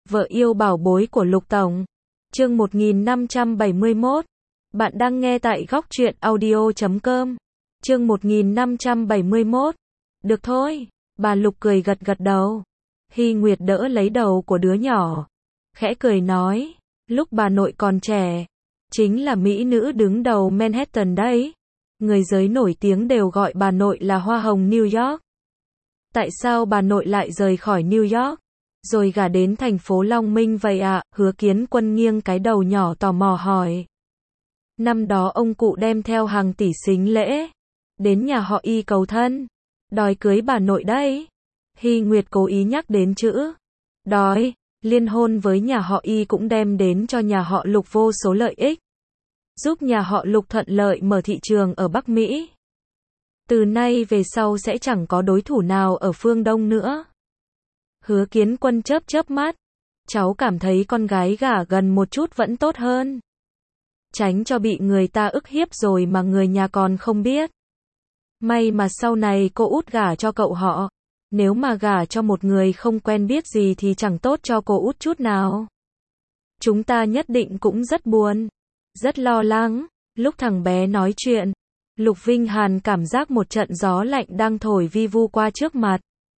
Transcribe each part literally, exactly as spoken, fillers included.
Vợ yêu bảo bối của Lục Tổng. Chương một nghìn năm trăm bảy mươi mốt. Bạn đang nghe tại góc truyện audio chấm com. Chương một nghìn năm trăm bảy mươi mốt. Được thôi, bà Lục cười gật gật đầu. Hy Nguyệt đỡ lấy đầu của đứa nhỏ, khẽ cười nói, lúc bà nội còn trẻ, chính là mỹ nữ đứng đầu Manhattan đấy. Người giới nổi tiếng đều gọi bà nội là Hoa hồng New York. Tại sao bà nội lại rời khỏi New York, rồi gả đến thành phố Long Minh vậy ạ? Hứa Kiến Quân nghiêng cái đầu nhỏ tò mò hỏi. Năm đó ông cụ đem theo hàng tỷ sính lễ đến nhà họ Y cầu thân, đòi cưới bà nội đấy. Hy Nguyệt cố ý nhắc đến chữ đói. Liên hôn với nhà họ Y cũng đem đến cho nhà họ Lục vô số lợi ích, giúp nhà họ Lục thuận lợi mở thị trường ở Bắc Mỹ. Từ nay về sau sẽ chẳng có đối thủ nào ở phương Đông nữa. Hứa Kiến Quân chớp chớp mắt. Cháu cảm thấy con gái gả gần một chút vẫn tốt hơn, tránh cho bị người ta ức hiếp rồi mà người nhà còn không biết. May mà sau này cô út gả cho cậu họ. Nếu mà gả cho một người không quen biết gì thì chẳng tốt cho cô út chút nào. Chúng ta nhất định cũng rất buồn, rất lo lắng. Lúc thằng bé nói chuyện, Lục Vinh Hàn cảm giác một trận gió lạnh đang thổi vi vu qua trước mặt.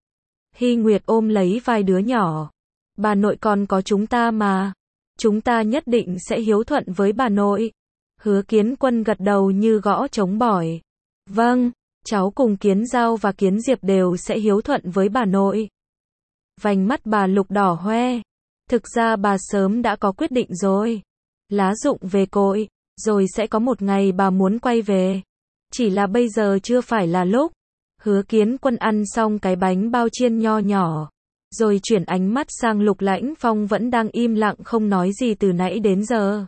Hy Nguyệt ôm lấy vai đứa nhỏ. Bà nội còn có chúng ta mà. Chúng ta nhất định sẽ hiếu thuận với bà nội. Hứa Kiến Quân gật đầu như gõ trống bỏi. Vâng, cháu cùng Kiến Giao và Kiến Diệp đều sẽ hiếu thuận với bà nội. Vành mắt bà Lục đỏ hoe. Thực ra bà sớm đã có quyết định rồi. Lá rụng về cội, rồi sẽ có một ngày bà muốn quay về. Chỉ là bây giờ chưa phải là lúc. Hứa Kiến Quân ăn xong cái bánh bao chiên nho nhỏ, rồi chuyển ánh mắt sang Lục Lãnh Phong vẫn đang im lặng không nói gì từ nãy đến giờ.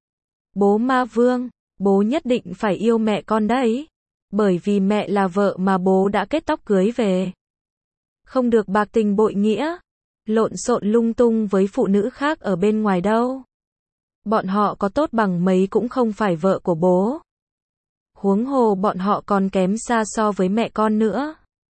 Bố Ma Vương, bố nhất định phải yêu mẹ con đấy. Bởi vì mẹ là vợ mà bố đã kết tóc cưới về. Không được bạc tình bội nghĩa, lộn xộn lung tung với phụ nữ khác ở bên ngoài đâu. Bọn họ có tốt bằng mấy cũng không phải vợ của bố. Huống hồ bọn họ còn kém xa so với mẹ con nữa.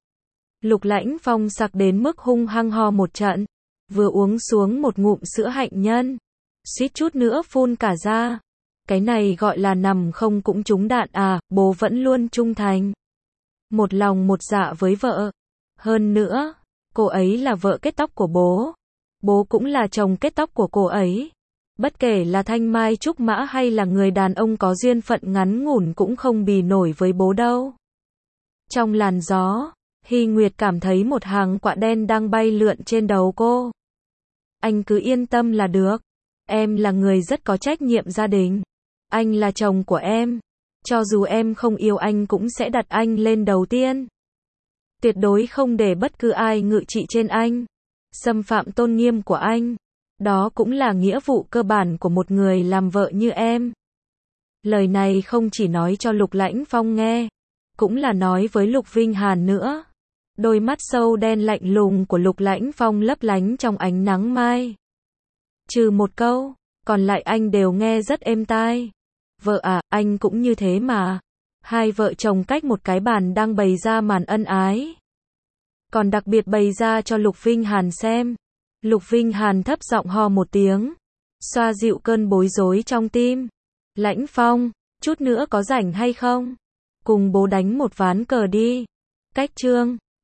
Lục Lãnh Phong sặc đến mức hung hăng ho một trận, vừa uống xuống một ngụm sữa hạnh nhân, suýt chút nữa phun cả ra. Cái này gọi là nằm không cũng trúng đạn à, bố vẫn luôn trung thành, một lòng một dạ với vợ. Hơn nữa, cô ấy là vợ kết tóc của bố, bố cũng là chồng kết tóc của cô ấy. Bất kể là thanh mai trúc mã hay là người đàn ông có duyên phận ngắn ngủn cũng không bì nổi với bố đâu. Trong làn gió, Hy Nguyệt cảm thấy một hàng quạ đen đang bay lượn trên đầu cô. Anh cứ yên tâm là được. Em là người rất có trách nhiệm gia đình. Anh là chồng của em. Cho dù em không yêu anh cũng sẽ đặt anh lên đầu tiên. Tuyệt đối không để bất cứ ai ngự trị trên anh, xâm phạm tôn nghiêm của anh. Đó cũng là nghĩa vụ cơ bản của một người làm vợ như em. Lời này không chỉ nói cho Lục Lãnh Phong nghe, cũng là nói với Lục Vinh Hàn nữa. Đôi mắt sâu đen lạnh lùng của Lục Lãnh Phong lấp lánh trong ánh nắng mai. Trừ một câu, còn lại anh đều nghe rất êm tai. Vợ à, anh cũng như thế mà. Hai vợ chồng cách một cái bàn đang bày ra màn ân ái. Còn đặc biệt bày ra cho Lục Vinh Hàn xem. Lục Vinh Hàn thấp giọng ho một tiếng, xoa dịu cơn bối rối trong tim. Lãnh Phong, chút nữa có rảnh hay không? Cùng bố đánh một ván cờ đi. Cách chương